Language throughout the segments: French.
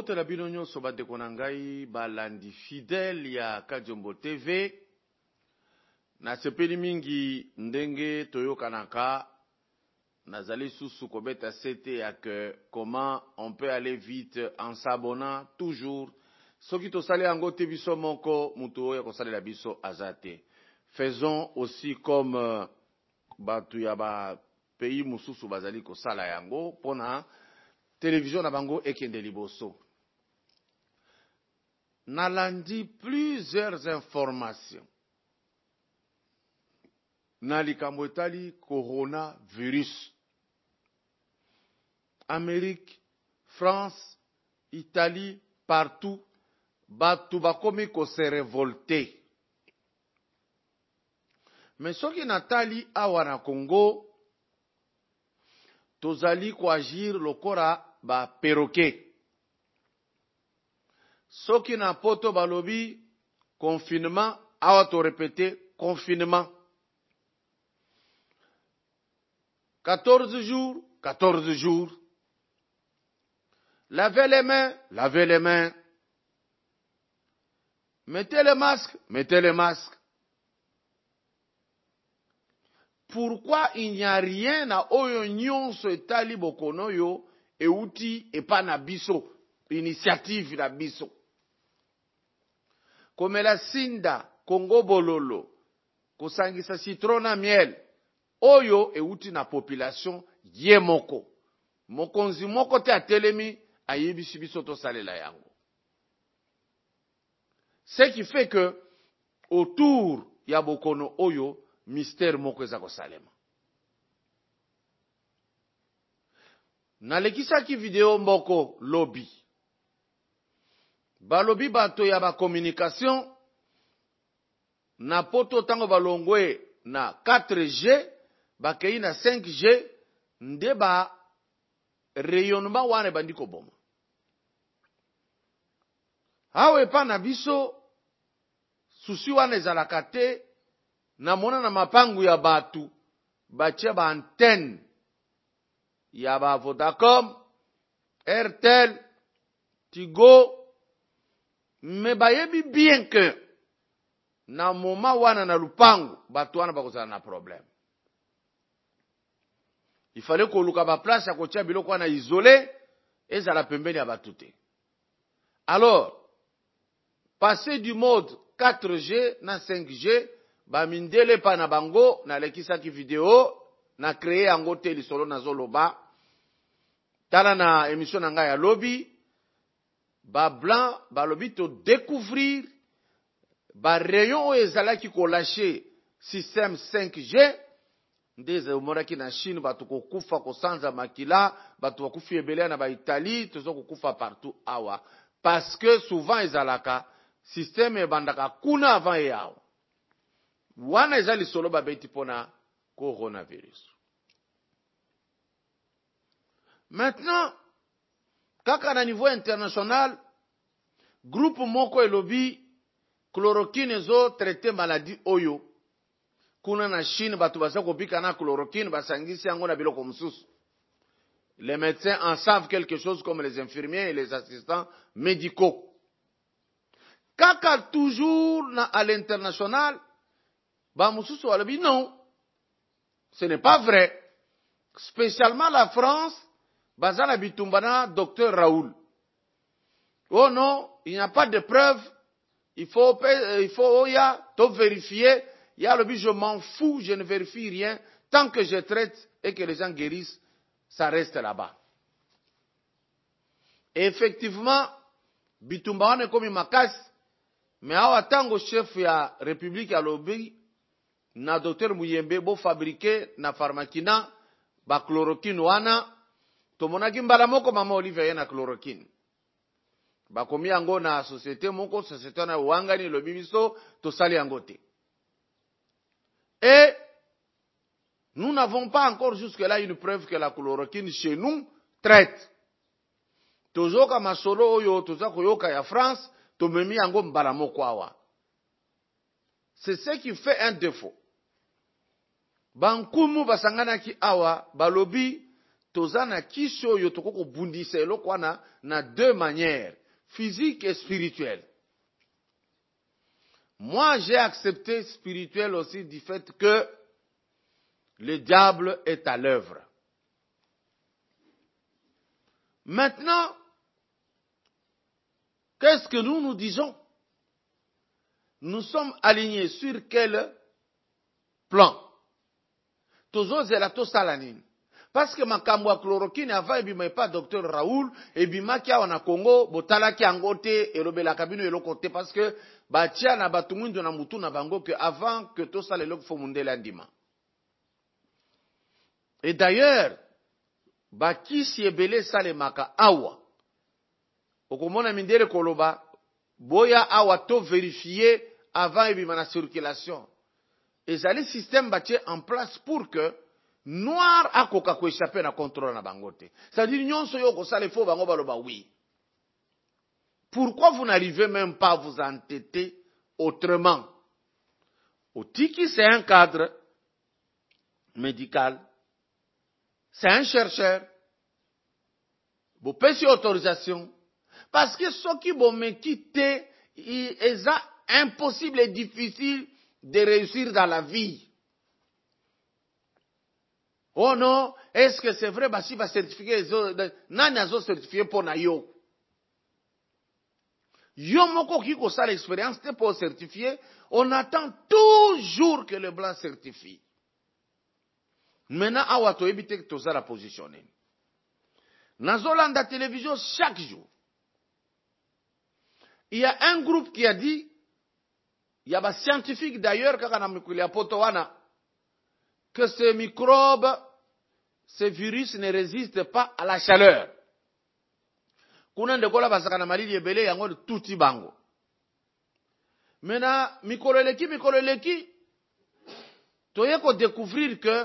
Nabotela bino nyonso bandeko na ngai balandi fidèle ya Kajombo TV. Nasepeli mingi ndenge toyokanaka nazali susu kobeta sete ya que comment on peut aller vite en s'abonnant toujours. Soki tosali yango te biso moko mutu oyo kosalela biso azate. Faisons aussi comme batu ya ba pays mususu bazali kosala yango pona télévision na bango ekende liboso. Nalandi plusieurs informations. Na likambo etali coronavirus. Amérique, France, Italie, partout, batu bakomi ko se révolter. Mais soki natali awa na Congo, tozali ko agir lokora ba perroquet. Soki na poto balobi confinement, awa to répéter confinement. 14 jours, 14 jours. Lavez les mains, lavez les mains. Mettez le masque, mettez le masque. Pourquoi il n'y a rien à oyo nyonso etali bokono yo euti epa na biso, initiative na biso. Komela sinda, Congo bololo, kosangisa citron na miel, oyo euti na population ye moko. Mokonzi moko te atelemi ayebisi biso to salela yango. Ce qui fait que autour ya bokono oyo mystère moko eza kosalema. Nalekisaki video mboko lobby. Balobi bato ya ba communication na poto tango balongwe na 4G bakei na 5G nde ba rayonnement wane bandiko boma. Hawe pa na biso susi wane ezalaka te na mona na mapangu ya batu batia ba antenne ya ba Vodacom, Airtel, Tigo, me bayebi bien que na moma wana na lupangu batu wana bakozala na problème. Il fallait koluka ba place ya kotia biloko wana isolé ezala pembeni ya batu te. Alors, passer du mode 4G na 5G, ba mindele pa na bango na lekisaki video na créer yango te lisolo na zoloba. Tala na émission na ngai ya lobby, ba blanc ba lobby to découvrir ba rayon ezalaki ko lâcher système 5G ndeze umoraki na Chine batu kokufa kosanza makila, batu bakufi ebele na ba Italie, tozo kokufa partout awa parce que souvent ezalaka système ebandaka kuna avant yao. Wana ezali solo ba beti pona coronavirus. Maintenant, kaka na niveau international, groupe moko elobi chloroquine zo traiter maladie oyo. Kuna na Chine batu basa kopika na chloroquine basangisi yango na biloko mususu. Les médecins en savent quelque chose comme les infirmiers et les assistants médicaux. Kaka toujours à l'international, ba mususu walobi non. Ce n'est pas vrai. Spécialement la France, bazala bitumbana docteur Raoul. Oh non, il n'y a pas de preuve. Il faut vérifier. Il y a le but, je m'en fous, je ne vérifie rien. Tant que je traite et que les gens guérissent, ça reste là-bas. Et effectivement, bitumba wane komi makasi, mais awa tango chef ya République ya lobby, na docteur Muyembe bo fabriquer na pharmakina, ba chloroquine wana, tomonaki mbala moko mama Olivier na chloroquine. Ba komi yango na société moko, société na wangani lobby biso, to sali yango te. Et nous n'avons pas encore jusque-là une preuve que la chloroquine chez nous traite. Tozoka masolo oyo, tozako yoka ya France, tomemi yango mbala moko awa. C'est ce qui fait un défaut. Bankumu basangana ki awa, balobi, tozana kisho yo tokoko bundisa eloko wana na deux manières. physique et spirituel. Moi, j'ai accepté spirituel aussi du fait que le diable est à l'œuvre. Maintenant, qu'est-ce que nous disons? Nous sommes alignés sur quel plan? Tozozela tosalanine. Parce que makambo ya chloroquine avant ebima pas docteur Raoul ebima kia na Congo botala ki angote elobela kabino eloko te parce que batia na batumwindo na mutu na bango que avant que tosala eloko fo mundela ndima. Et d'ailleurs bakisi ebele salemaka awa okomona mindele koloba boya awa to vérifier avant ebima na circulation. Ezali système batie en place pour que noir akoka ko échapper na contrôle na bangote. C'est-à-dire nyonso yo ko sale fo bango baloba oui. Pourquoi vous n'arrivez même pas à vous entêter autrement? Otiki c'est un cadre médical. C'est un chercheur. Vous payez autorisation. Parce que ce qui vous me quitter, c'est impossible et difficile de réussir dans la vie. Oh non, est-ce que c'est vrai? Bah si va certifier, nani azo certifié pour na yo. Yo moko ki ko sa l'expérience te pour certifier, on attend toujours que le blanc certifie. Maintenant, awa to ebite to za la positionner. Nazolanda télévision chaque jour. Il y a un groupe qui a dit, il y a des scientifiques d'ailleurs, que ces microbes, ces virus ne résistent pas à la chaleur. Maintenant, mikoleleki, tu as découvrir que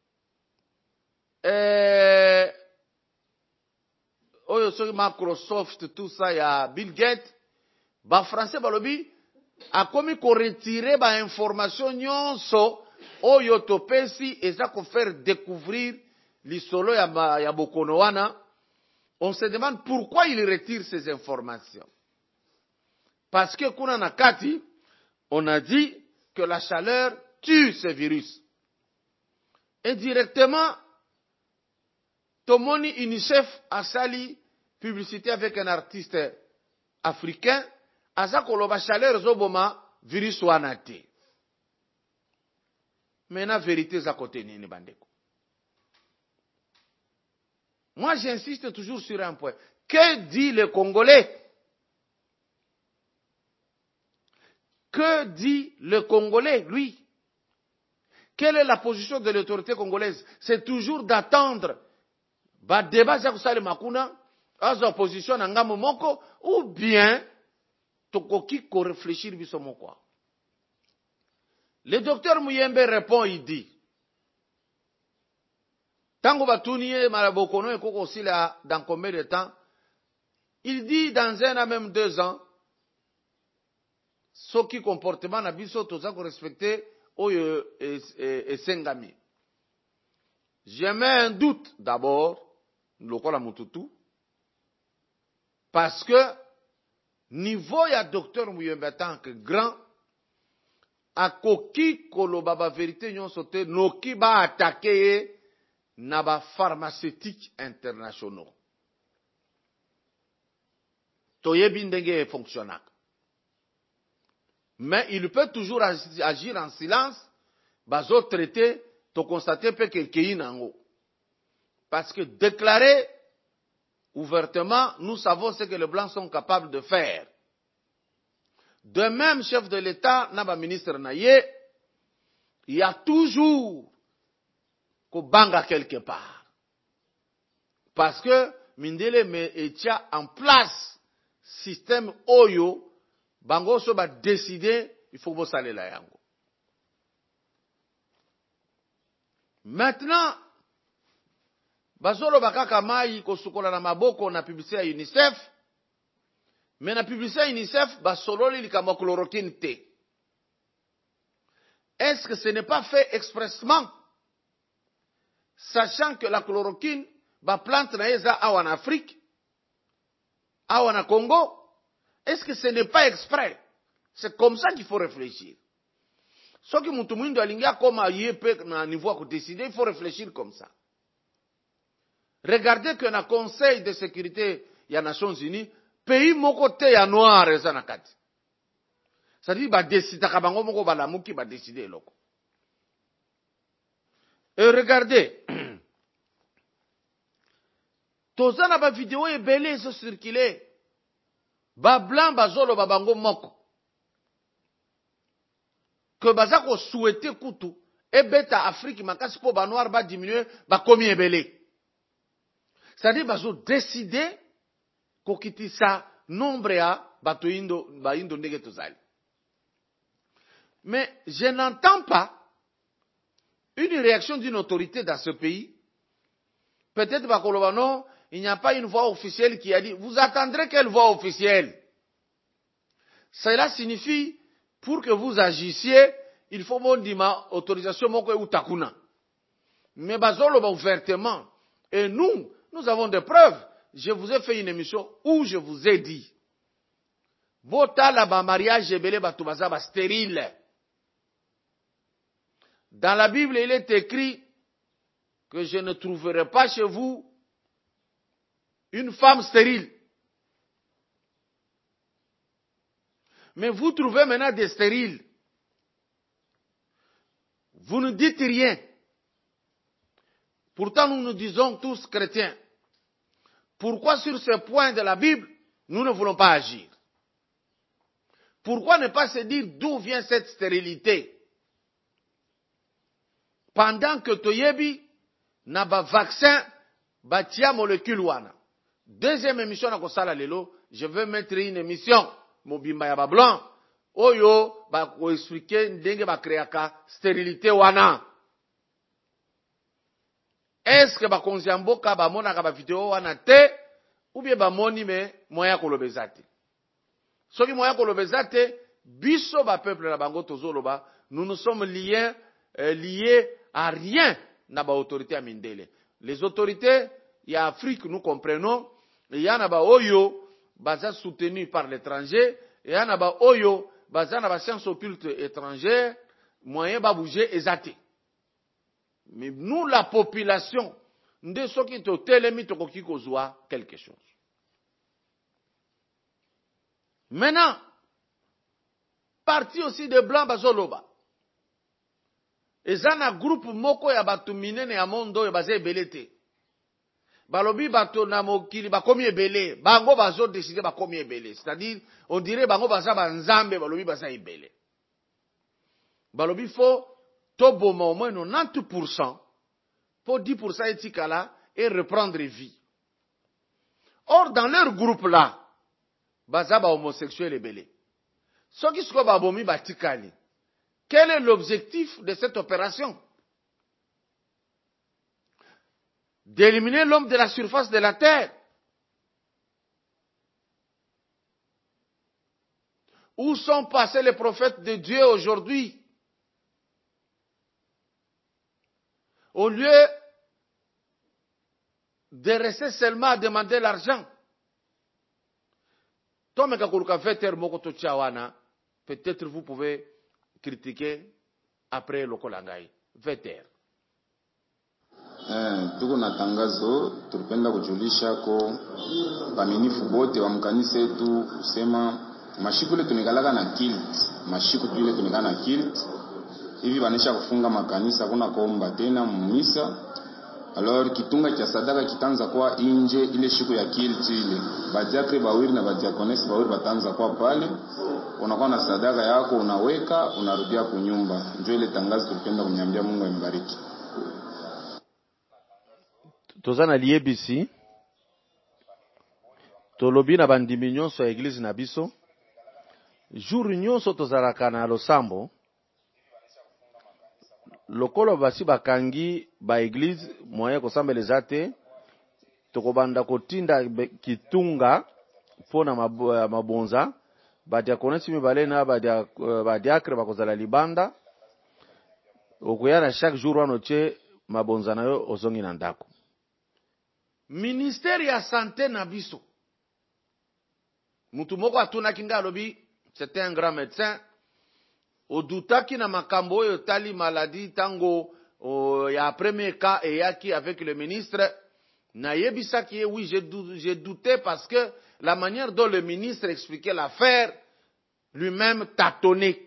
Microsoft, tout ça, il y a Bill Gates, ba français balobi, a komi ko retirer ba information nyonso oyo topesi eza ko faire découvrir l'isolo ya bokono wana. On se demande pourquoi il retire ces informations. Parce que kuna nakati, on a dit que la chaleur tue ce virus. Indirectement, Tomoni UNICEF a sali publicité avec un artiste africain. Aza koloba chaleur zoboma virus wana te. Maintenant vérité za côté nini bandeko. Moi j'insiste toujours sur un point. Que dit le Congolais? Que dit le Congolais, lui? Quelle est la position de l'autorité congolaise? C'est toujours d'attendre ba débat za kusale makuna azo opposition na ngambo moko ou bien tokoki ko réfléchir biso moko. Le docteur Muyembe répond, il dit tango batuniye malabokono ekoko sila dans combien de temps? Il dit dans 1 an même 2 ans ce qui comportement na biso toza ko respecter oyo esengami. Je mets un doute d'abord lokola mututu parce que niveau ya docteur Muyembe tant que grand akoki koloba ba vérité nyonso te noki ba attaquer na ba pharmaceutique internationaux. Toyebi ndenge fonctionne. Mais il peut toujours agir en silence, bazo traiter, to constater pe quelqu'un nango. Parce que déclarer ouvertement, nous savons ce que les Blancs sont capables de faire. De même, chef de l'État, naba ministre naye, il y a toujours ko banga quelque part. Parce que mindele me etia en place système oyo bango so ba décider il faut que vous la yango. Maintenant bazolo bakaka mai ko sukola na maboko na publicité ya UNICEF. Mais na publicité ya UNICEF basololi likambo chloroquine te. Est-ce que ce n'est pas fait expressement? Sachant que la chloroquine ba plante na eza awa en Afrique, awa na Congo, est-ce que ce n'est pas exprès? C'est comme ça qu'il faut réfléchir. Ce qui mutu mwindo alingia comme yépe na niveau à décider, il faut réfléchir comme ça. Regardez que dans le Conseil de sécurité des Nations Unies, pays moko te ya noir eza na kati. C'est-à-dire ba décider ka bango moko balamuki ba décider loko. Et regardez, toza na ba vidéo ebele zo circuler. Ba blanc bazolo ba bango moko. Que baza ko souhaiter kutu ebeta Afrique makasi po ba noir ba diminuer ba komi ebele. C'est-à-dire bazo décider ko kitisa nombre ya bato indo ba indo ndenge tozali. Mais je n'entends pas une réaction d'une autorité dans ce pays. Peut-être bakoloba non, il n'y a pas une voix officielle qui a dit vous attendrez quelle voix officielle? Cela signifie pour que vous agissiez, il faut mon dima autorisation moko utakuna. Mais bazolo ba ouvertement. Et nous avons des preuves. Je vous ai fait une émission où je vous ai dit vota la ba mariage ebele batu baza ba stérile. Dans la Bible, il est écrit que je ne trouverai pas chez vous une femme stérile. Mais vous trouvez maintenant des stériles. Vous ne dites rien. Pourtant, nous nous disons tous chrétiens. Pourquoi sur ce point de la Bible, nous ne voulons pas agir? Pourquoi ne pas se dire d'où vient cette stérilité? Pendant que Toyebi n'a pas vaccin, batia molécule wana. Deuxième émission na kosala lelo, je vais mettre une émission mobimba ya ba blanc. Oyo ba ko expliquer ndenge ba créaka stérilité wana. Est-ce que ba konziamboka ba mona ka ba vidéo wana te ou bien ba moni me moya kolobeza te? Soki moya kolobeza te, biso ba peuple na bango tozoloba, nous nous sommes liés à rien na ba autorité ya mindele. Les autorités ya Afrique nous comprenons, et ya na ba oyo baza soutenu par l'étranger, et ya na ba oyo baza na ba science occulte étrangère, moyen ba bouger ezate. Mais nous la population, nde soki to telemi to koki kozwa quelque chose. Maintenant, parti aussi de blancs bazoloba. Ezana groupe moko ya batu minene ya mondo ya baze ebelete. Balobi bato na mokili bakomi ebele, bango bazo décider bakomi ebele. C'est-à-dire, on dirait bango baza banzambe, balobi baza ebele. Balobi faut toboma au moins 90% pour 10% etikala et reprendre vie. Or, dans leur groupe là, baza ba homosexuel ebele. Soki siko babomi batikali. Quel est l'objectif de cette opération? D'éliminer l'homme de la surface de la terre. Où sont passés les prophètes de Dieu aujourd'hui? Au lieu de rester seulement à demander l'argent. Peut-être vous pouvez critiquer après le Kolangai. Veter. Tuko na tangazo tulipenda kujulisha ko baminifu bote wa mkanisa yetu kusema mashiku ile tunekalaka na kilt, mashiku ile tunekana na kilt hivi banesha kufunga makanisa kuna kuomba tena mumisa. Alors kitunga cha sadaka kitanza kwa inje ile shiku ya kilt ile badiakre bawiri na badiakonesi bawiri batanza kwa pale, unakuwa na sadaka yako unaweka unarudia kunyumba. Ndio ile tangazo tulipenda kunyambia. Mungu ambariki. Tozana liebisi tolobi na bandimi nyonso ya église na biso jour nyonso tozalaka na losambo lokolo basi bakangi ba église moyen kosambeleza te tokobanda kotinda kitunga pona mabonza badiakonesi mibale na badiakre bakozala libanda okoyana chaque jour wano che mabonza na yo ozongi na ndako. Ministère ya santé na biso Mutumoko atuna kinga lobi, c'était un grand médecin. Odutaki na makambo oyo tali maladie tango ya premier cas et yaki avec le ministre. Na yebisaki oui, j'ai douté parce que la manière dont le ministre expliquait l'affaire, lui-même tâtonnait.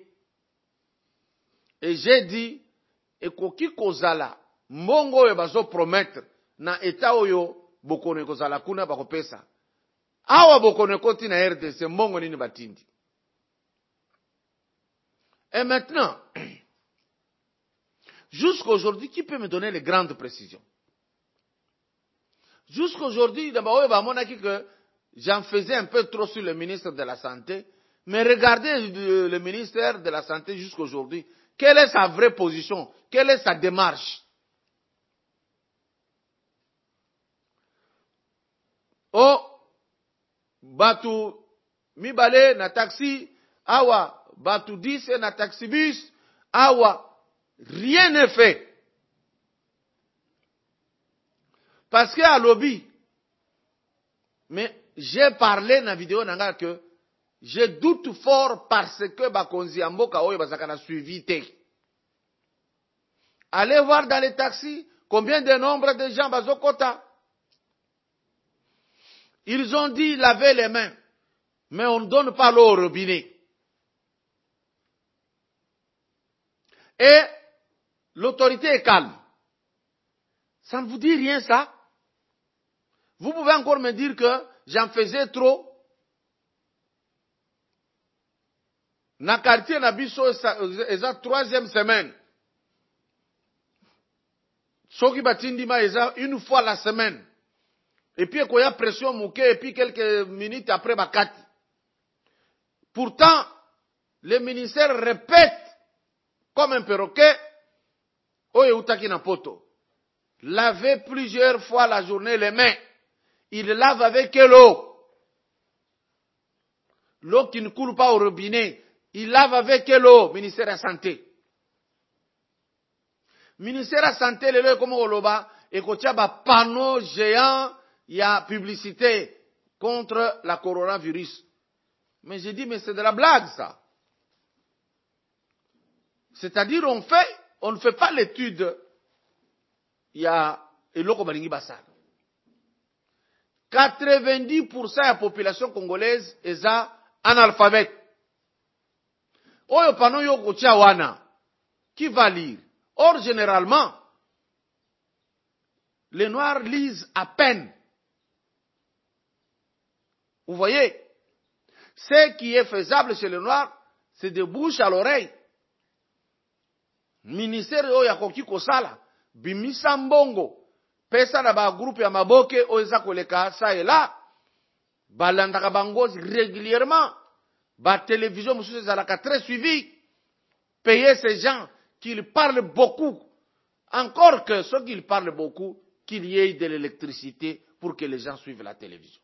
Et j'ai dit, ekoki kozala, mbongo oyo bazo promettre, na eta oyo bokone kozala kuna bakopesa. Awa bokone koti na RDC, mbongo nini batindi. Et maintenant, jusqu'aujourd'hui, qui peut me donner les grandes précisions? Jusqu'aujourd'hui, que j'en faisais un peu trop sur le ministre de la Santé, mais regardez le ministère de la Santé jusqu'aujourd'hui. Quelle est sa vraie position? Quelle est sa démarche? Oh, batu mibale na taxi, awa, batu 10 na taxi bus, awa, rien n'est fait. Parce que à lobby, mais j'ai parlé dans la vidéo nanga que je doute fort parce que bakonzi amboka oyo bazaka na suivi te. Allez voir dans les taxis combien de nombre de gens bazokota. Ils ont dit laver les mains, mais on ne donne pas l'eau au robinet. Et l'autorité est calme. Ça ne vous dit rien ça? Vous pouvez encore me dire que j'en faisais trop? Na quartier na biso eza troisième semaine. Soki batindi ma eza une fois la semaine. Et puis il y a pression mouké et puis quelques minutes après bakati. Pourtant, le ministère répète comme un perroquet, oye utaki na poto. Lavez plusieurs fois la journée les mains. Il lave avec l'eau. L'eau qui ne coule pas au robinet. Il lave avec l'eau, ministère de la Santé. Ministère de la Santé, le comme oloba, et qu'on tient ba panneau géant, il y a publicité contre la coronavirus. Mais j'ai dit, mais c'est de la blague, ça. C'est-à-dire, on ne fait pas l'étude. Il y a, et l'eau balingi basal. 90% de la population congolaise est analphabète. Oyo pano yo kotia wana, qui va lire? Or, généralement, les Noirs lisent à peine. Vous voyez? Ce qui est faisable chez les Noirs, c'est de bouche à l'oreille. Ministère oyo koki kosala, bimisa mbongo. Pesa na ba groupe ya maboke oza koleka ça et là. Balandaka bangozi régulièrement. Ba télévision monsieur zalaka très suivi. Payer ces gens qui parlent beaucoup. Encore que ceux qui parlent beaucoup, qu'il y ait de l'électricité pour que les gens suivent la télévision.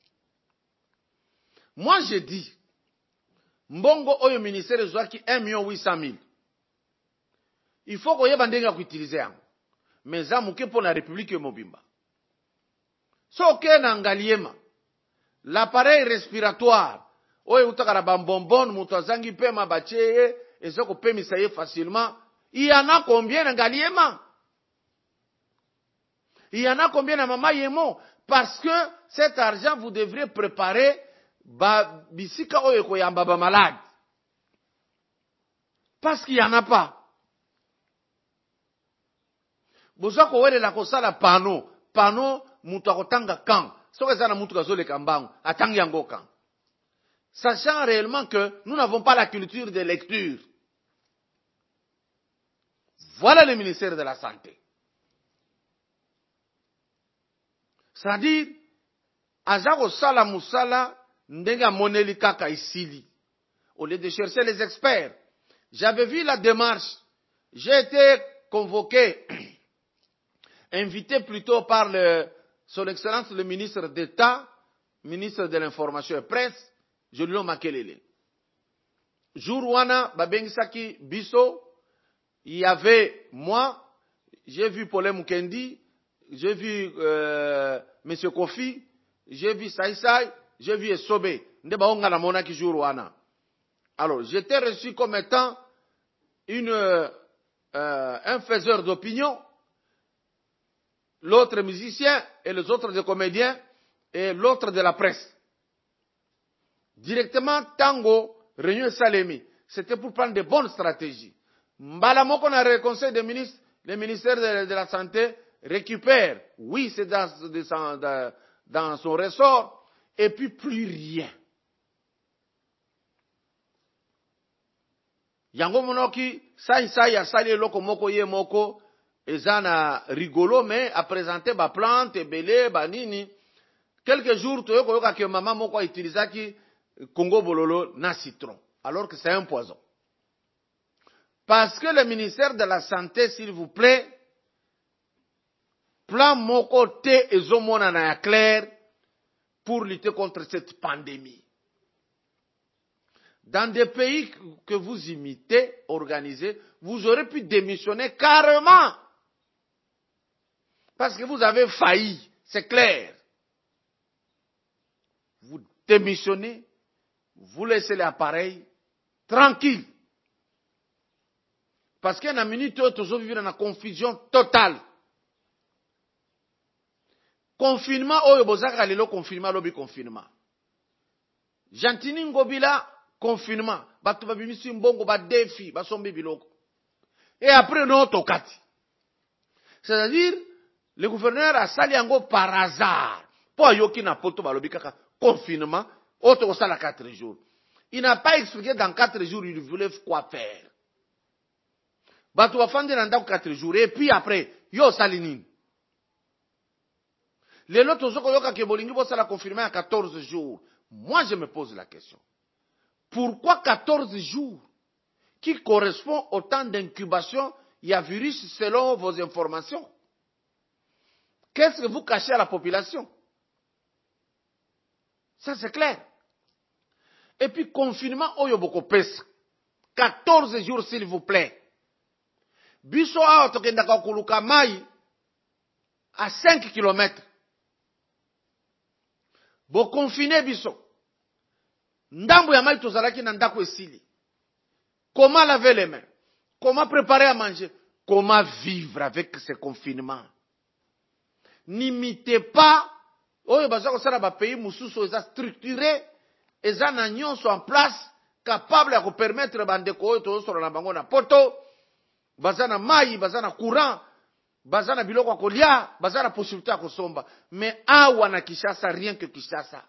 Moi je dis, mbongo oyo ministère ezwaki 1,8 million. Il faut qu'on y ait bandenge utiliser. Mais ça mouke pour la République mobimba. So ke na ngaliema, l'appareil respiratoire, oye utakara bambonbon, mutazangi pema bacheye, et ça ko pemisa ye facilement. Il y en a combien na ngaliema? Il y en a combien na mama yemo? Parce que cet argent, vous devrez préparer ba bisika oye ko yamba ba malade. Parce qu'il y en a pas. Bozako wele la kosala pano mutu akotanga kan. Soka zana mutu kazole kambangu, atangi yango kan. Sachant réellement que nous n'avons pas la culture de lecture. Voilà le ministère de la Santé. C'est-à-dire, azako sala musala, ndenga moneli kaka isili. Au lieu de chercher les experts. J'avais vu la démarche. J'ai été convoqué invité plutôt par son Excellence le ministre d'État, ministre de l'Information et Presse, Julien Makelele. Jour wana, babengisaki biso, il y avait moi, j'ai vu Paulin Mukendi, j'ai vu M. Kofi, j'ai vu Saïsaï, j'ai vu Esobe. nde baonga na mona ki jour wana. Alors, j'étais reçu comme étant un faiseur d'opinion, l'autre musicien et les autres des comédiens et l'autre de la presse. Directement, Tango, Réunion Salemi, c'était pour prendre de bonnes stratégies. Mbalamoko na le conseil des ministres, le ministère de la Santé récupère, oui, c'est dans son ressort, et puis plus rien. Yango monoki, sai asali eloko moko ye moko, ezana rigolo, mais a présenté ba plante, belé, ba nini. Quelques jours, tu yoka que maman moko a utilisé qui Congo bololo na citron, alors que c'est un poison. Parce que le ministère de la Santé, s'il vous plaît, plan moko te ezomona na clair pour lutter contre cette pandémie. Dans des pays que vous imitez, organisez, vous aurez pu démissionner carrément. Parce que vous avez failli, c'est clair. Vous démissionnez, vous laissez l'appareil tranquille. Parce qu'en minute, toujours vivre dans la confusion totale. Confinement, oyo bozaka lelo confinement, lobi confinement. Jantini ngobila, confinement. Batu babimisi mbongo, ba défi, ba sombi biloko. Et après, non, tokati. C'est-à-dire, le gouverneur a sali yango par hasard. Po yoki na poto balobi kaka confinement, autre ko sala 4 jours. Il n'a pas expliqué dans 4 jours, il voulait quoi faire. Batu wafande na ndako 4 jours. Et puis après, yo sali nini. Les autres yoka ke bolingi bo sala confinement à 14 jours. Moi, je me pose la question. Pourquoi 14 jours qui correspond au temps d'incubation, il y a virus selon vos informations? Qu'est-ce que vous cachez à la population? Ça, c'est clair. Et puis, confinement, oyoboko pesa. 14 jours, s'il vous plaît. Biso a otokendaka kuluka mai à 5 km. Bo confiner biso. Ndambo ya mai tozalaki na ndako esili. Comment laver les mains? Comment préparer à manger? Comment vivre avec ce confinement? N'imitez pas. Oyo baza kosala ba pays mususu eza structuré, eza na nyonso en place capable ya ko permettre bandeko oyo tozosola na bango na poto, baza na mai, baza na courant, baza na biloko ya kolia, baza na possibilité ya kosomba. Mais awa na Kinshasa, rien que Kinshasa.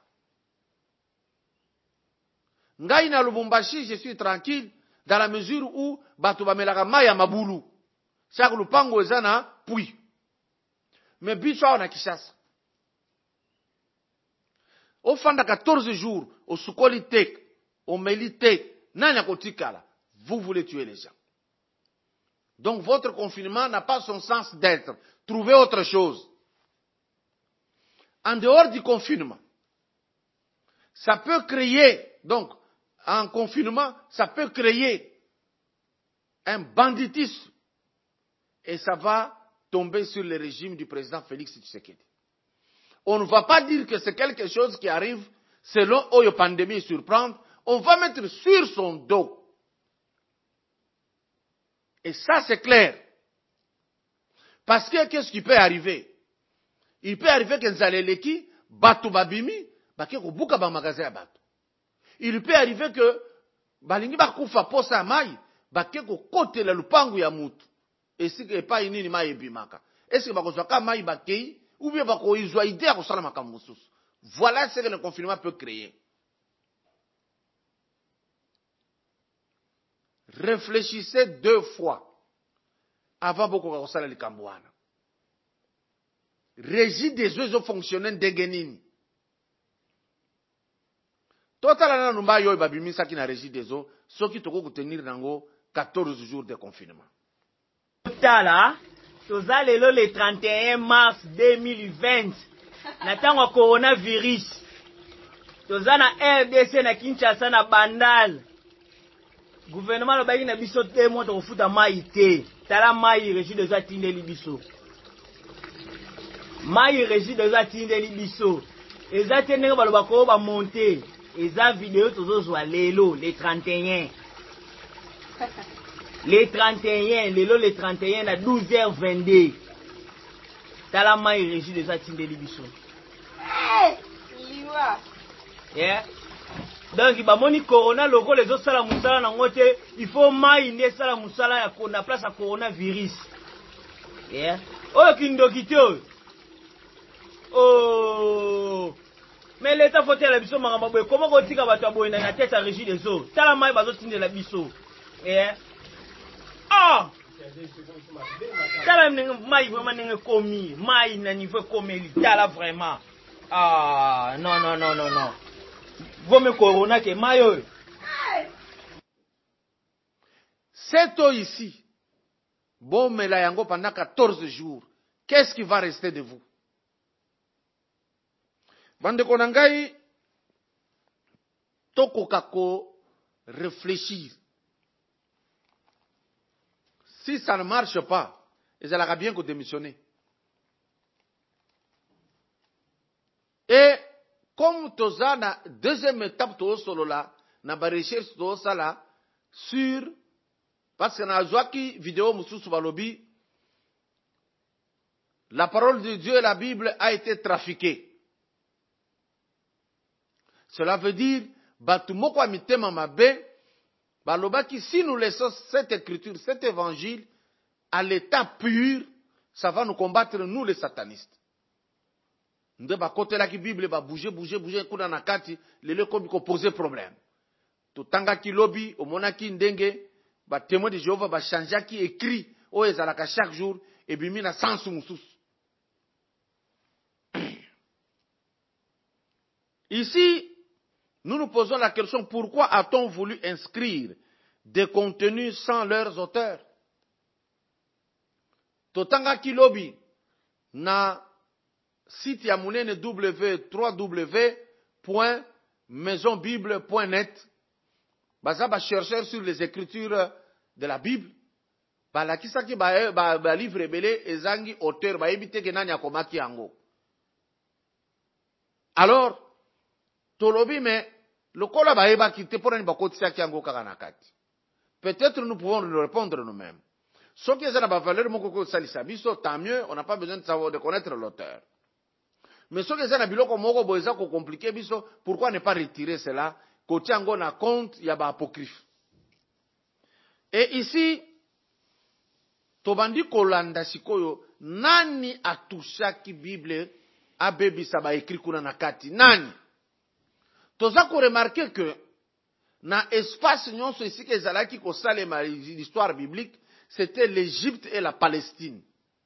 Ngai na Lubumbashi, je suis tranquille dans la mesure où bato bamelaka mai ya mabulu. Chaque lupango eza na pui. Mais biso awa na Kinshasa. Au fin de 14 jours, au Soukolitek, au Melitek, vous voulez tuer les gens. Donc votre confinement n'a pas son sens d'être. Trouvez autre chose. En dehors du confinement, ça peut créer, donc en confinement, ça peut créer un banditisme. Et ça va tomber sur le régime du président Félix Tshisekedi. On ne va pas dire que c'est quelque chose qui arrive selon Oyo pandémie surprendre. On va mettre sur son dos. Et ça, c'est clair. Parce que qu'est-ce qui peut arriver? Il peut arriver que Nzaleleki, Batu Babimi, Bakeko Buka ba magasin à Batu. Il peut arriver que Balingi Bakufa Posa Mai, Bakeko Kote la Lupangu ya Mutu. Et si que pas inini Mai Bimaka. Est-ce que Bakozwaka Mai Bakei? Ou bien voilà ce que le confinement peut créer. Réfléchissez 2 fois avant beaucoup de faire le Cambouana. Régie des oiseaux fonctionnels d'Egenini. Total, nous avons babimi ça qui na régie des eaux, ce qui toko tenir dans 14 jours de confinement. Total, toza lelo le 31 mars 2020 na tango coronavirus toza na RDC na Kinshasa na Bandal gouvernement lo baki na biso te mo to futa mai te tala mai régie de zatindeli biso mai régie de zatindeli biso ezate ndenge baloba ko ba monter eza vidéo tozozwa lelo le 31 le 31 lelo le 31 na 12h22 tala mai régie eza tindeli biso liwa yeah. Donc bamoni corona lokola ezosala mosala nango te il faut mai nde esala mosala ya na place ya coronavirus yeah. Oyo kindoki te oyo oh. Mais l'État faut la biso makambo boye comment kotika bato ya boye na tête ya régie des eaux tala mai bazotindela biso yeah. Oh tala mai vraiment ndenge komi mai na niveau komeli tala vraiment ah non non non non non vome corona ke mai oyo cette eau ici bomela yango pendant 14 jours qu'est-ce qui va rester de vous? Bandeko na ngai tokoka ko réfléchir. Si ça ne marche pas, ils allaient bien que démissionner. Et comme toza na deuxième étape to solo là, na ba recherche to sala sur parce que na zwaki vidéo mususu balobi la parole de Dieu et la Bible a été trafiquée. Cela veut dire, batumoko a mitema mabe, balobaki si nous laissons cette écriture, cet évangile, à l'état pur, ça va nous combattre, nous les satanistes. Nde bakote la ki Bible, ba bouger, kuna nakati, lele komi ko poser problème. Totanga ki lobby, omonaki ndenge, ba témoin de Jéhovah, ba chanja ki écrit, o ezalaka chaque jour, et bimi na sansu mususu. Ici, nous nous posons la question, pourquoi a-t-on voulu inscrire des contenus sans leurs auteurs? Totanga kilobi na site ya munene www.maisonbible.net baza ba chercheur sur les écritures de la Bible balakisaki ba livre ebele ezangi auteur ba yebite ke nani akomaki yango. Alors tolobi mais lokola ba yeba kite pona ni bakotisa yango kaka na kati. Peut-être nous pouvons nous répondre nous-mêmes. Ce qui est la valeur moko salisa biso, tant mieux, on n'a pas besoin de savoir de connaître l'auteur. Mais ce qui est la biloko moko boza ko compliqué biso, pourquoi ne pas retirer cela côté ngo na compte ya ba apocryphe. Et ici tobandi kolanda sikoyo nani atushaki Bible abebisa ba écrit kuna na kati nani? Toza ko remarquer que na espace nyonso ici ke zalaki ko salema l'histoire biblique, c'était l'Égypte et la Palestine.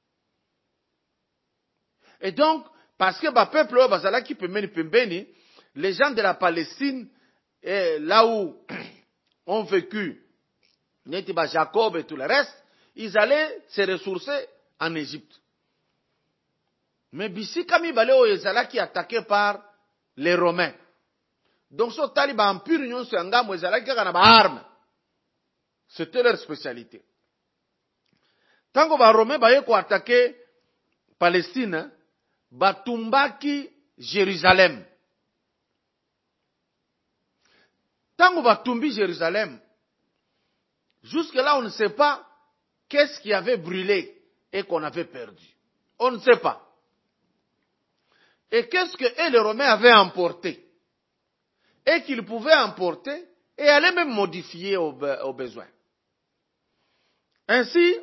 Et donc, parce que le peuple bazalaki pembeni, les gens de la Palestine, là où ont vécu Jacob et tout le reste, ils allaient se ressourcer en Égypte. Mais bisi kami baleo ezalaki attaqué par les Romains. Donc, ce taliban empire union sur ngamo ezalaki kana ba armes. C'était leur spécialité. Tango ba Romain baye ko attaquer Palestine, batumbaki Jérusalem. Tango batumbi Jérusalem, jusque là on ne sait pas qu'est-ce qui avait brûlé et qu'on avait perdu. On ne sait pas. Et qu'est-ce que les Romains avaient emporté et qu'ils pouvaient emporter et aller même modifier au besoin. Ainsi,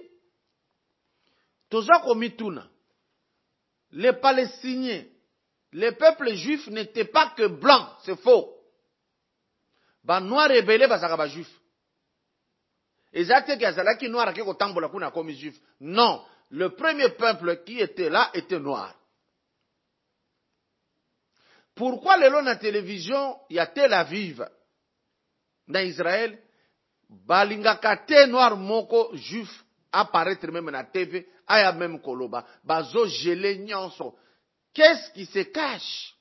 les Palestiniens, les peuples juifs n'étaient pas que blancs, c'est faux. Ba noir rebelle bazaka ba juif. Exacte que azalaki noir ke ko tambola kuna comme juif. Non, le premier peuple qui était là était noir. Pourquoi le long na télévision il y a Tel Aviv dans Israël balingaka te noir moko juif apparaître même na TV aya même koloba bazo gelé nyonso. Qu'est-ce qui se cache?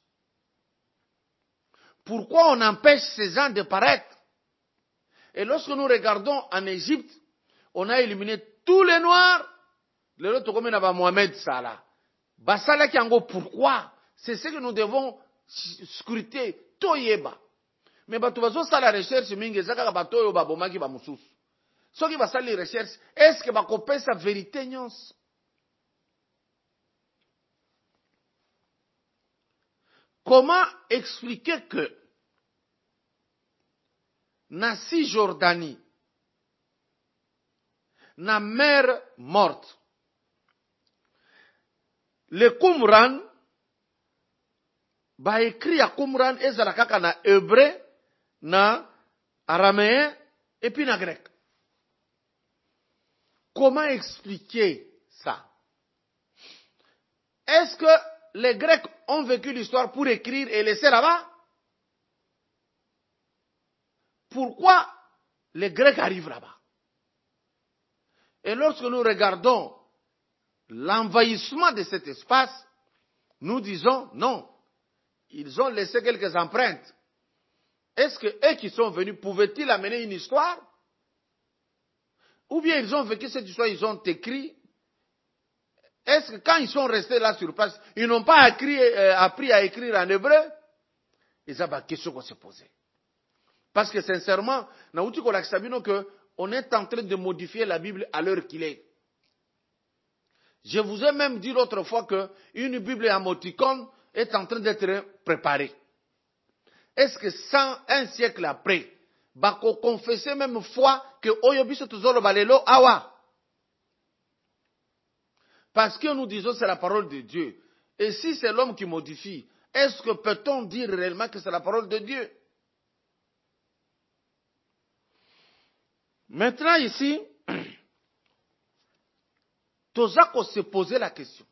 Pourquoi on empêche ces gens de paraître? Et lorsque nous regardons en Égypte, on a éliminé tous les noirs. Le lot comme na Mohamed Salah. Basala kiango pourquoi? C'est ce que nous devons scruter toyeba. Mais bato bazosala recherche mingi eza kaka bato oyo babomaki bamosusu. Soki basali recherche, est-ce que bakopesa vérité nyonso? Comment expliquer que na Cisjordanie, na mer morte, le Qumran ba écrit à Qumran ezala kaka na hébreu, na araméen et puis na grec. Comment expliquer ça? Est-ce que les Grecs ont vécu l'histoire pour écrire et laisser là-bas? Pourquoi les Grecs arrivent là-bas? Et lorsque nous regardons l'envahissement de cet espace, nous disons non. Ils ont laissé quelques empreintes. Est-ce que eux qui sont venus pouvaient-ils amener une histoire? Ou bien ils ont vécu cette histoire, ils ont écrit? Est-ce que quand ils sont restés là sur place, ils n'ont pas appris à écrire en hébreu? Et ça, c'est la question qu'on s'est posée. Parce que sincèrement, on est en train de modifier la Bible à l'heure qu'il est. Je vous ai même dit l'autre fois qu'une Bible émoticône est en train d'être préparée. Est-ce que un siècle après, bako confesser même foi que oyobiso tozolo balelo awa? Parce que nous disons c'est la parole de Dieu. Et si c'est l'homme qui modifie, est-ce que peut-on dire réellement que c'est la parole de Dieu? Maintenant ici, Tozako se posait la question.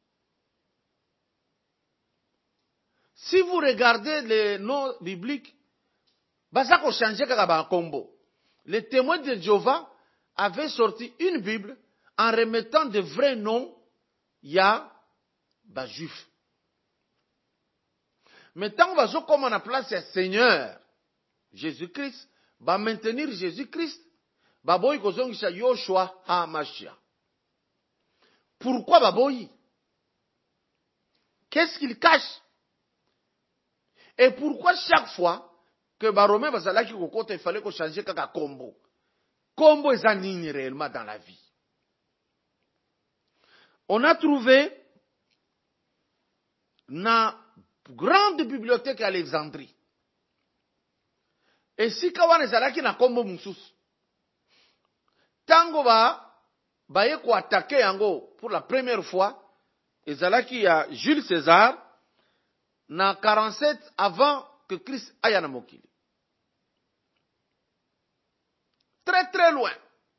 Si vous regardez les noms bibliques, Bazako changeait kaka combo. Les témoins de Jéhovah avaient sorti une Bible en remettant de vrais noms, il y a juifs. Mais tant que comme on a placé Seigneur Jésus-Christ, va maintenir Jésus-Christ, baboy kozongisha Yoshua HaMashiach. Pourquoi baboy? Qu'est-ce qu'il cache? Et pourquoi chaque fois que Baromé Bazalaki Kokote, il fallait qu'on change kaka combo? Combo est un réellement dans la vie. On a trouvé na grande bibliothèque à Alexandrie. Et si kawana ezalaki na combo mususu, tango ba yeko attaquer yango pour la première fois, ezalaki ya Jules César na 47 avant que Christ aille na mokili. Très très loin.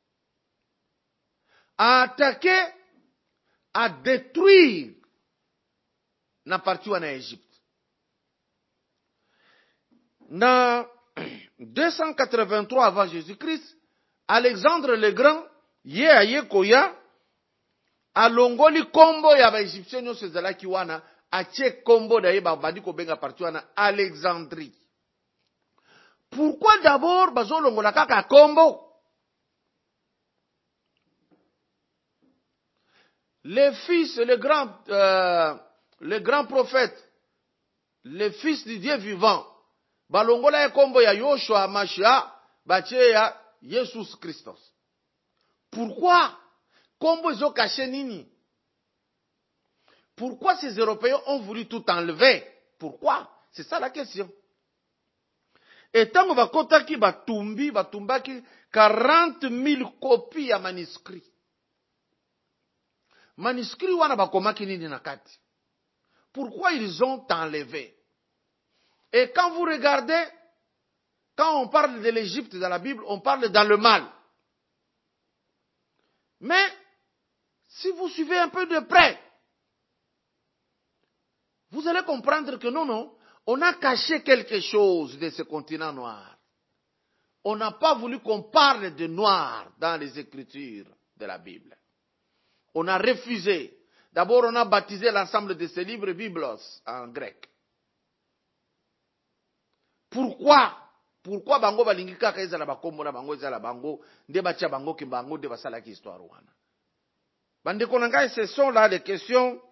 À attaquer, à détruire na partie en Égypte. Na 283 avant Jésus-Christ, Alexandre le Grand, ye koya, alongoli kombo ya ba Égyptiens nyonso ezalaki wana, atie kombo da ye badi ko benga partie wana Alexandrie. Pourquoi d'abord bazolongola kaka kombo? Les fils, les grands prophètes, les fils du Dieu vivant, balongola ya kombo ya Yoshua HaMashiach, batie ya Jesus Christos. Pourquoi? Kombo zo caché nini? Pourquoi ces Européens ont voulu tout enlever? Pourquoi? C'est ça la question. Et tant qu'on va contacter batumbaki 40 000 copies à manuscrits. Manuscrits wana bakomaki nini nakati. Pourquoi ils ont enlevé? Et quand vous regardez, quand on parle de l'Égypte dans la Bible, on parle dans le mal. Mais, si vous suivez un peu de près, vous allez comprendre que non, on a caché quelque chose de ce continent noir. On n'a pas voulu qu'on parle de noir dans les Écritures de la Bible. On a refusé. D'abord, on a baptisé l'ensemble de ces livres biblos en grec. Pourquoi? Pourquoi bango balingi kaka ezala bakombo na bango ezala bango nde batia bango ki bango nde basala ki histoire wana. Bandeko na ngai, ce sont là les questions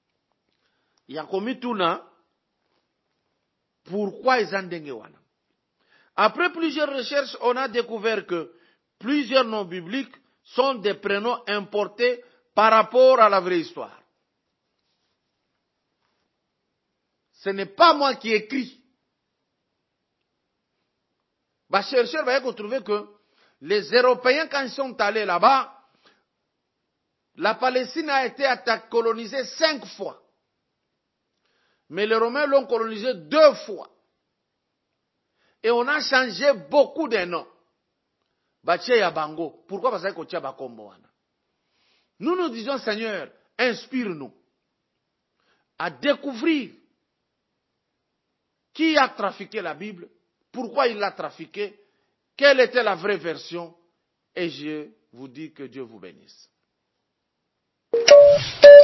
ya komituna. Pourquoi eza ndenge wana? Après plusieurs recherches, on a découvert que plusieurs noms bibliques sont des prénoms importés par rapport à la vraie histoire. Ce n'est pas moi qui écris. Les chercheurs vont trouver que les Européens, quand ils sont allés là-bas, la Palestine a été colonisée 5 fois. Mais les Romains l'ont colonisée 2 fois. Et on a changé beaucoup de noms. Pourquoi? Parce que nous nous disons, Seigneur, inspire-nous à découvrir qui a trafiqué la Bible, pourquoi il l'a trafiqué, quelle était la vraie version, et je vous dis que Dieu vous bénisse.